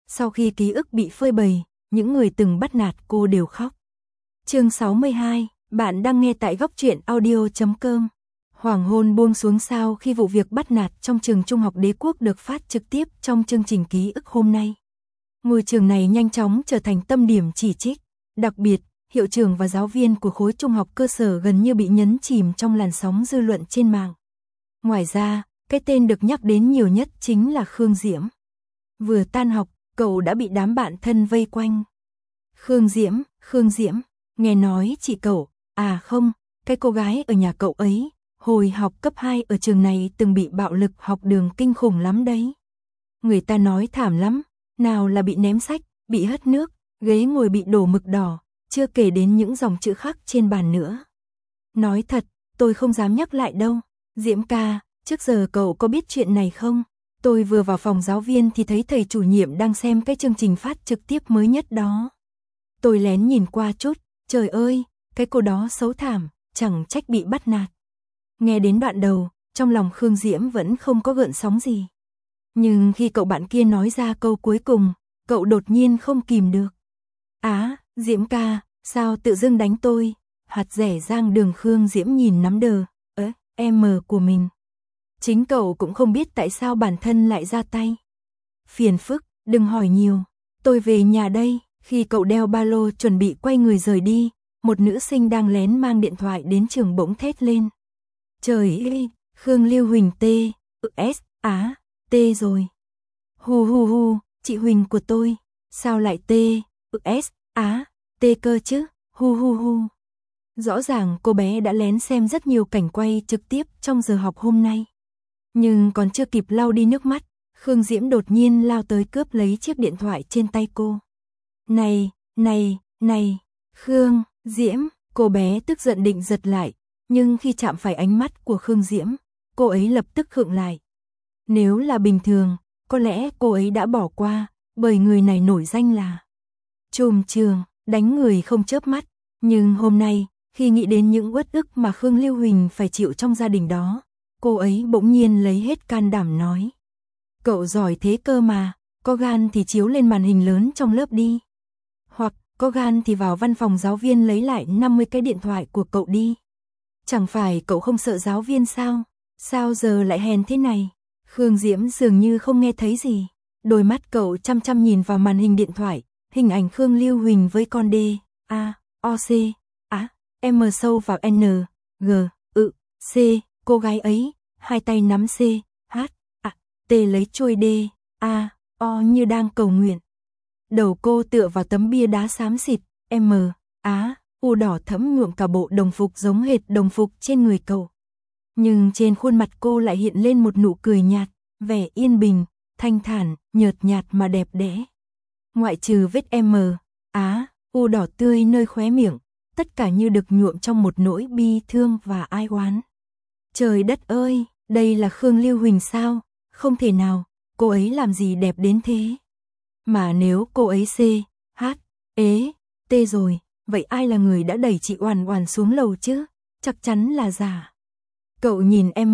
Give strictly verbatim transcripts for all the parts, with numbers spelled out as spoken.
Sau khi ký ức bị phơi bày, những người từng bắt nạt cô đều khóc. Chương sáu mươi hai, bạn đang nghe tại góc truyện audio chấm com. Hoàng hôn buông xuống sau khi vụ việc bắt nạt trong trường Trung học Đế Quốc được phát trực tiếp trong chương trình ký ức hôm nay. Ngôi trường này nhanh chóng trở thành tâm điểm chỉ trích, đặc biệt, hiệu trưởng và giáo viên của khối trung học cơ sở gần như bị nhấn chìm trong làn sóng dư luận trên mạng. Ngoài ra, cái tên được nhắc đến nhiều nhất chính là Khương Diễm. Vừa tan học, cậu đã bị đám bạn thân vây quanh. Khương Diễm, Khương Diễm, nghe nói chị cậu, à không, cái cô gái ở nhà cậu ấy, hồi học cấp hai ở trường này từng bị bạo lực học đường kinh khủng lắm đấy. Người ta nói thảm lắm, nào là bị ném sách, bị hất nước, ghế ngồi bị đổ mực đỏ, chưa kể đến những dòng chữ khắc trên bàn nữa. Nói thật, tôi không dám nhắc lại đâu. Diễm ca, trước giờ cậu có biết chuyện này không? Tôi vừa vào phòng giáo viên thì thấy thầy chủ nhiệm đang xem cái chương trình phát trực tiếp mới nhất đó. Tôi lén nhìn qua chút, trời ơi, cái cô đó xấu thảm, chẳng trách bị bắt nạt. Nghe đến đoạn đầu, trong lòng Khương Diễm vẫn không có gợn sóng gì. Nhưng khi cậu bạn kia nói ra câu cuối cùng, cậu đột nhiên không kìm được. Á, Diễm ca, sao tự dưng đánh tôi? Hạt rẻ rang đường. Khương Diễm nhìn nắm đờ, ớ, em của mình. Chính cậu cũng không biết tại sao bản thân lại ra tay. Phiền phức, đừng hỏi nhiều. Tôi về nhà đây. Khi cậu đeo ba lô chuẩn bị quay người rời đi, một nữ sinh đang lén mang điện thoại đến trường bỗng thét lên. Trời ơi, Khương Lưu Huỳnh T, S, á, T rồi. Hu hu hu, chị Huỳnh của tôi, sao lại T, S, á, T cơ chứ, hu hu hu. Rõ ràng cô bé đã lén xem rất nhiều cảnh quay trực tiếp trong giờ học hôm nay. Nhưng còn chưa kịp lau đi nước mắt, Khương Diễm đột nhiên lao tới cướp lấy chiếc điện thoại trên tay cô. Này, này, này, Khương, Diễm, cô bé tức giận định giật lại, nhưng khi chạm phải ánh mắt của Khương Diễm, cô ấy lập tức khựng lại. Nếu là bình thường, có lẽ cô ấy đã bỏ qua, bởi người này nổi danh là trùm trường, đánh người không chớp mắt. Nhưng hôm nay, khi nghĩ đến những uất ức mà Khương Lưu Huỳnh phải chịu trong gia đình đó, cô ấy bỗng nhiên lấy hết can đảm nói. Cậu giỏi thế cơ mà, có gan thì chiếu lên màn hình lớn trong lớp đi. Hoặc, có gan thì vào văn phòng giáo viên lấy lại năm mươi cái điện thoại của cậu đi. Chẳng phải cậu không sợ giáo viên sao? Sao giờ lại hèn thế này? Khương Diễm dường như không nghe thấy gì. Đôi mắt cậu chăm chăm nhìn vào màn hình điện thoại, hình ảnh Khương Lưu Huỳnh với con D, A, O, C, A, M sâu vào N, G, ự, C, cô gái ấy, hai tay nắm C, H, A, T lấy chuôi D, A, O như đang cầu nguyện. Đầu cô tựa vào tấm bia đá xám xịt, M, Á, U đỏ thẫm nhuộm cả bộ đồng phục giống hệt đồng phục trên người cậu. Nhưng trên khuôn mặt cô lại hiện lên một nụ cười nhạt, vẻ yên bình, thanh thản, nhợt nhạt mà đẹp đẽ. Ngoại trừ vết M, Á, U đỏ tươi nơi khóe miệng, tất cả như được nhuộm trong một nỗi bi thương và ai oán. Trời đất ơi, đây là Khương Lưu Huỳnh sao? Không thể nào, cô ấy làm gì đẹp đến thế? Mà nếu cô ấy C, H, ế, T rồi, vậy ai là người đã đẩy chị Oàn Oàn xuống lầu chứ? Chắc chắn là giả. Cậu nhìn M,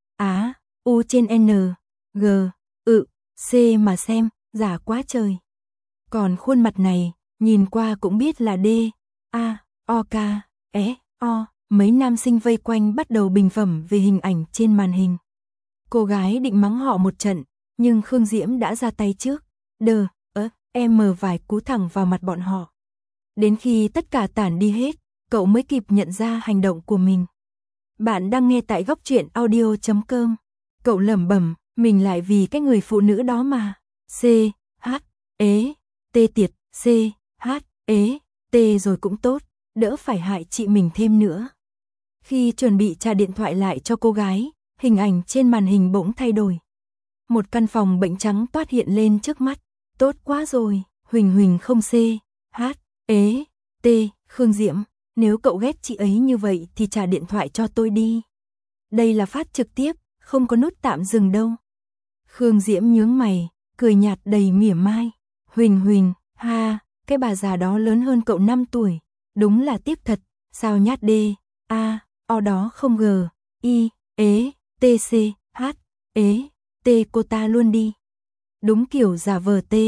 Á, U trên N, G, ự, C mà xem, giả quá trời. Còn khuôn mặt này, nhìn qua cũng biết là D, A, O, K, E, O. Mấy nam sinh vây quanh bắt đầu bình phẩm về hình ảnh trên màn hình. Cô gái định mắng họ một trận, nhưng Khương Diễm đã ra tay trước. Đờ, ớ, em mờ vài cú thẳng vào mặt bọn họ. Đến khi tất cả tản đi hết, cậu mới kịp nhận ra hành động của mình. Bạn đang nghe tại góc truyện audio chấm com. Cậu lẩm bẩm, mình lại vì cái người phụ nữ đó mà. C, H, ế, T tiệt, C, H, ế, T rồi cũng tốt, đỡ phải hại chị mình thêm nữa. Khi chuẩn bị trả điện thoại lại cho cô gái, hình ảnh trên màn hình bỗng thay đổi. Một căn phòng bệnh trắng toát hiện lên trước mắt. Tốt quá rồi, Huỳnh Huỳnh không C, H, ế, T, Khương Diễm, nếu cậu ghét chị ấy như vậy thì trả điện thoại cho tôi đi. Đây là phát trực tiếp, không có nút tạm dừng đâu. Khương Diễm nhướng mày, cười nhạt đầy mỉa mai. Huỳnh Huỳnh, ha, cái bà già đó lớn hơn cậu năm tuổi, đúng là tiếc thật, sao nhát D, A, O đó không G, I, ế, T, C, H, ế, T cô ta luôn đi. Đúng kiểu giả vờ T,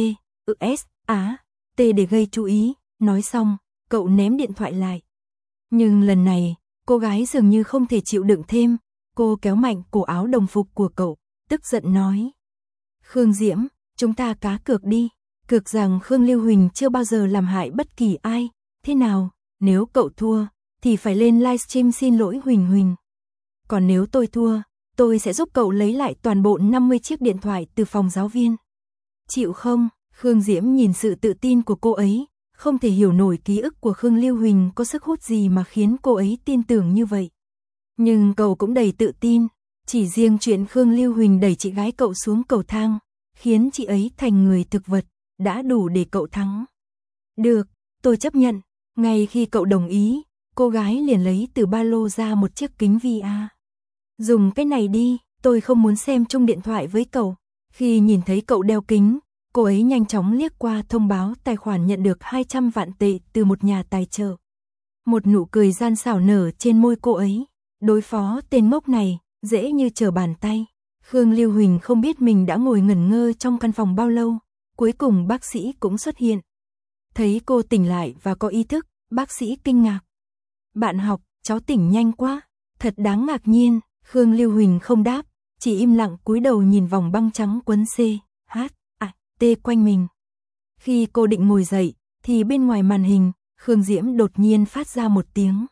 Ừ S, Á, T để gây chú ý, nói xong, cậu ném điện thoại lại. Nhưng lần này, cô gái dường như không thể chịu đựng thêm, cô kéo mạnh cổ áo đồng phục của cậu, tức giận nói. Khương Diễm, chúng ta cá cược đi, cược rằng Khương Lưu Huỳnh chưa bao giờ làm hại bất kỳ ai, thế nào, nếu cậu thua, thì phải lên livestream xin lỗi Huỳnh Huỳnh. Còn nếu tôi thua, tôi sẽ giúp cậu lấy lại toàn bộ năm mươi chiếc điện thoại từ phòng giáo viên. Chịu không? Khương Diễm nhìn sự tự tin của cô ấy, không thể hiểu nổi ký ức của Khương Lưu Huỳnh có sức hút gì mà khiến cô ấy tin tưởng như vậy. Nhưng cậu cũng đầy tự tin, chỉ riêng chuyện Khương Lưu Huỳnh đẩy chị gái cậu xuống cầu thang, khiến chị ấy thành người thực vật, đã đủ để cậu thắng. Được, tôi chấp nhận. Ngay khi cậu đồng ý, cô gái liền lấy từ ba lô ra một chiếc kính vi a. Dùng cái này đi, tôi không muốn xem chung điện thoại với cậu. Khi nhìn thấy cậu đeo kính, cô ấy nhanh chóng liếc qua thông báo tài khoản nhận được hai trăm vạn tệ từ một nhà tài trợ. Một nụ cười gian xảo nở trên môi cô ấy. Đối phó tên ngốc này, dễ như trở bàn tay. Khương Lưu Huỳnh không biết mình đã ngồi ngẩn ngơ trong căn phòng bao lâu. Cuối cùng bác sĩ cũng xuất hiện. Thấy cô tỉnh lại và có ý thức, bác sĩ kinh ngạc. Bạn học, cháu tỉnh nhanh quá. Thật đáng ngạc nhiên, Khương Lưu Huỳnh không đáp, chỉ im lặng cúi đầu nhìn vòng băng trắng quấn C, H, A, T quanh mình. Khi cô định ngồi dậy, thì bên ngoài màn hình, Khương Diễm đột nhiên phát ra một tiếng.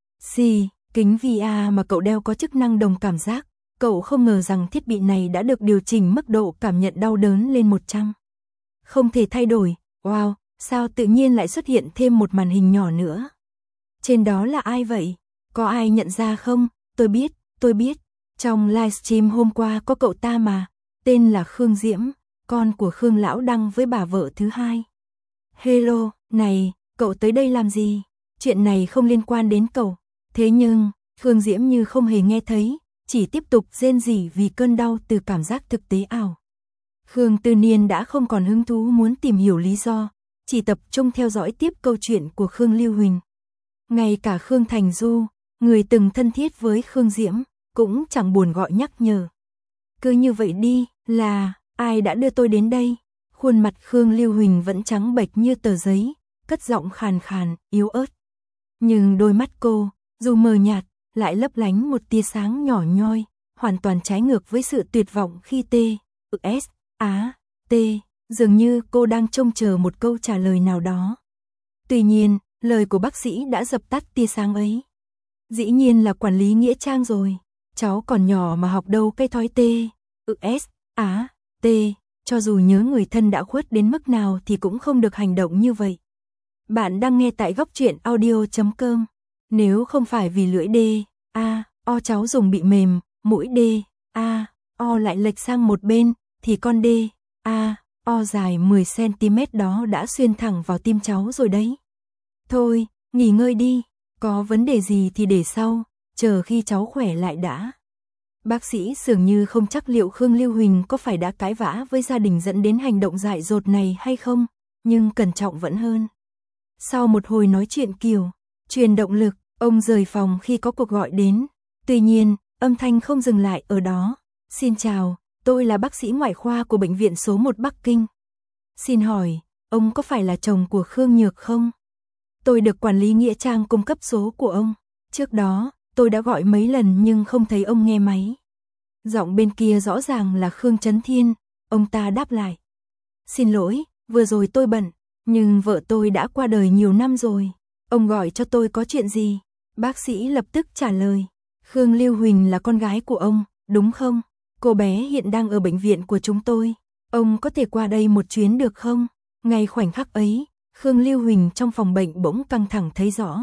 Xì, kính vi a mà cậu đeo có chức năng đồng cảm giác. Cậu không ngờ rằng thiết bị này đã được điều chỉnh mức độ cảm nhận đau đớn lên một trăm. Không thể thay đổi, wow, sao tự nhiên lại xuất hiện thêm một màn hình nhỏ nữa. Trên đó là ai vậy? Có ai nhận ra không? Tôi biết, tôi biết. Trong livestream hôm qua có cậu ta mà, tên là Khương Diễm, con của Khương Lão Đăng với bà vợ thứ hai. Hello, này, cậu tới đây làm gì? Chuyện này không liên quan đến cậu. Thế nhưng, Khương Diễm như không hề nghe thấy, chỉ tiếp tục rên rỉ vì cơn đau từ cảm giác thực tế ảo. Khương Tư Niên đã không còn hứng thú muốn tìm hiểu lý do, chỉ tập trung theo dõi tiếp câu chuyện của Khương Lưu Huỳnh. Ngay cả Khương Thành Du, người từng thân thiết với Khương Diễm, cũng chẳng buồn gọi nhắc nhở. Cứ như vậy đi, là, ai đã đưa tôi đến đây? Khuôn mặt Khương Lưu Huỳnh vẫn trắng bệch như tờ giấy, cất giọng khàn khàn, yếu ớt. Nhưng đôi mắt cô, dù mờ nhạt, lại lấp lánh một tia sáng nhỏ nhoi, hoàn toàn trái ngược với sự tuyệt vọng khi T, S, Á, T, dường như cô đang trông chờ một câu trả lời nào đó. Tuy nhiên, lời của bác sĩ đã dập tắt tia sáng ấy. Dĩ nhiên là quản lý nghĩa trang rồi, cháu còn nhỏ mà học đâu cái thói T, S, Á, T, cho dù nhớ người thân đã khuất đến mức nào thì cũng không được hành động như vậy. Bạn đang nghe tại góc truyện audio chấm com. Nếu không phải vì lưỡi D, A, O cháu dùng bị mềm, mũi D, A, O lại lệch sang một bên, thì con D, A, O dài mười xăng ti mét đó đã xuyên thẳng vào tim cháu rồi đấy. Thôi, nghỉ ngơi đi, có vấn đề gì thì để sau, chờ khi cháu khỏe lại đã. Bác sĩ dường như không chắc liệu Khương Lưu Huỳnh có phải đã cãi vã với gia đình dẫn đến hành động dại dột này hay không, nhưng cẩn trọng vẫn hơn. Sau một hồi nói chuyện kiểu, truyền động lực, ông rời phòng khi có cuộc gọi đến. Tuy nhiên, âm thanh không dừng lại ở đó. Xin chào, tôi là bác sĩ ngoại khoa của bệnh viện số một Bắc Kinh. Xin hỏi, ông có phải là chồng của Khương Nhược không? Tôi được quản lý nghĩa trang cung cấp số của ông. Trước đó, tôi đã gọi mấy lần nhưng không thấy ông nghe máy. Giọng bên kia rõ ràng là Khương Chấn Thiên, ông ta đáp lại. Xin lỗi, vừa rồi tôi bận, nhưng vợ tôi đã qua đời nhiều năm rồi. Ông gọi cho tôi có chuyện gì? Bác sĩ lập tức trả lời. Khương Lưu Huỳnh là con gái của ông, đúng không? Cô bé hiện đang ở bệnh viện của chúng tôi. Ông có thể qua đây một chuyến được không? Ngay khoảnh khắc ấy, Khương Lưu Huỳnh trong phòng bệnh bỗng căng thẳng thấy rõ.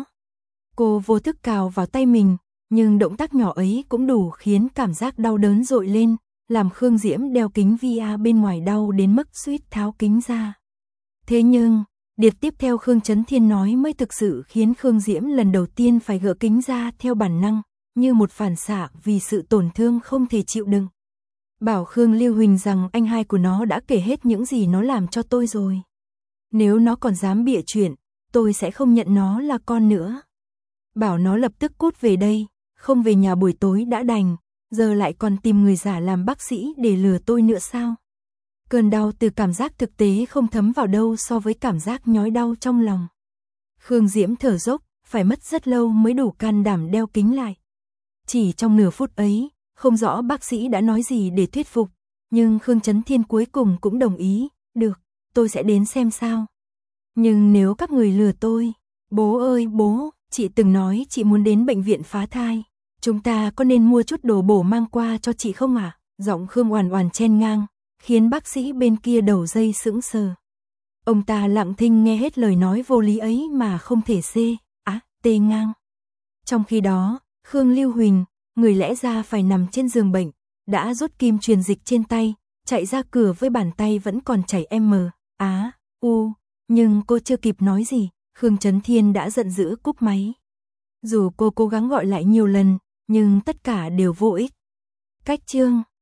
Cô vô thức cào vào tay mình, nhưng động tác nhỏ ấy cũng đủ khiến cảm giác đau đớn dội lên, làm Khương Diễm đeo kính vi a bên ngoài đau đến mức suýt tháo kính ra. Thế nhưng, điệp tiếp theo Khương Chấn Thiên nói mới thực sự khiến Khương Diễm lần đầu tiên phải gỡ kính ra theo bản năng, như một phản xạ vì sự tổn thương không thể chịu đựng. Bảo Khương Lưu Huỳnh rằng anh hai của nó đã kể hết những gì nó làm cho tôi rồi. Nếu nó còn dám bịa chuyện, tôi sẽ không nhận nó là con nữa. Bảo nó lập tức cút về đây, không về nhà buổi tối đã đành, giờ lại còn tìm người giả làm bác sĩ để lừa tôi nữa sao? Cơn đau từ cảm giác thực tế không thấm vào đâu so với cảm giác nhói đau trong lòng. Khương Diễm thở dốc, phải mất rất lâu mới đủ can đảm đeo kính lại. Chỉ trong nửa phút ấy, không rõ bác sĩ đã nói gì để thuyết phục, nhưng Khương Chấn Thiên cuối cùng cũng đồng ý, được, tôi sẽ đến xem sao. Nhưng nếu các người lừa tôi, bố ơi bố, chị từng nói chị muốn đến bệnh viện phá thai, chúng ta có nên mua chút đồ bổ mang qua cho chị không ạ? À? Giọng Khương Oản Oản chen ngang, khiến bác sĩ bên kia đầu dây sững sờ. Ông ta lặng thinh nghe hết lời nói vô lý ấy mà không thể xê, á, tê ngang. Trong khi đó, Khương Lưu Huỳnh, người lẽ ra phải nằm trên giường bệnh, đã rút kim truyền dịch trên tay, chạy ra cửa với bàn tay vẫn còn chảy M, á, u, nhưng cô chưa kịp nói gì, Khương Chấn Thiên đã giận dữ cúp máy. Dù cô cố gắng gọi lại nhiều lần, nhưng tất cả đều vô ích. Cách chương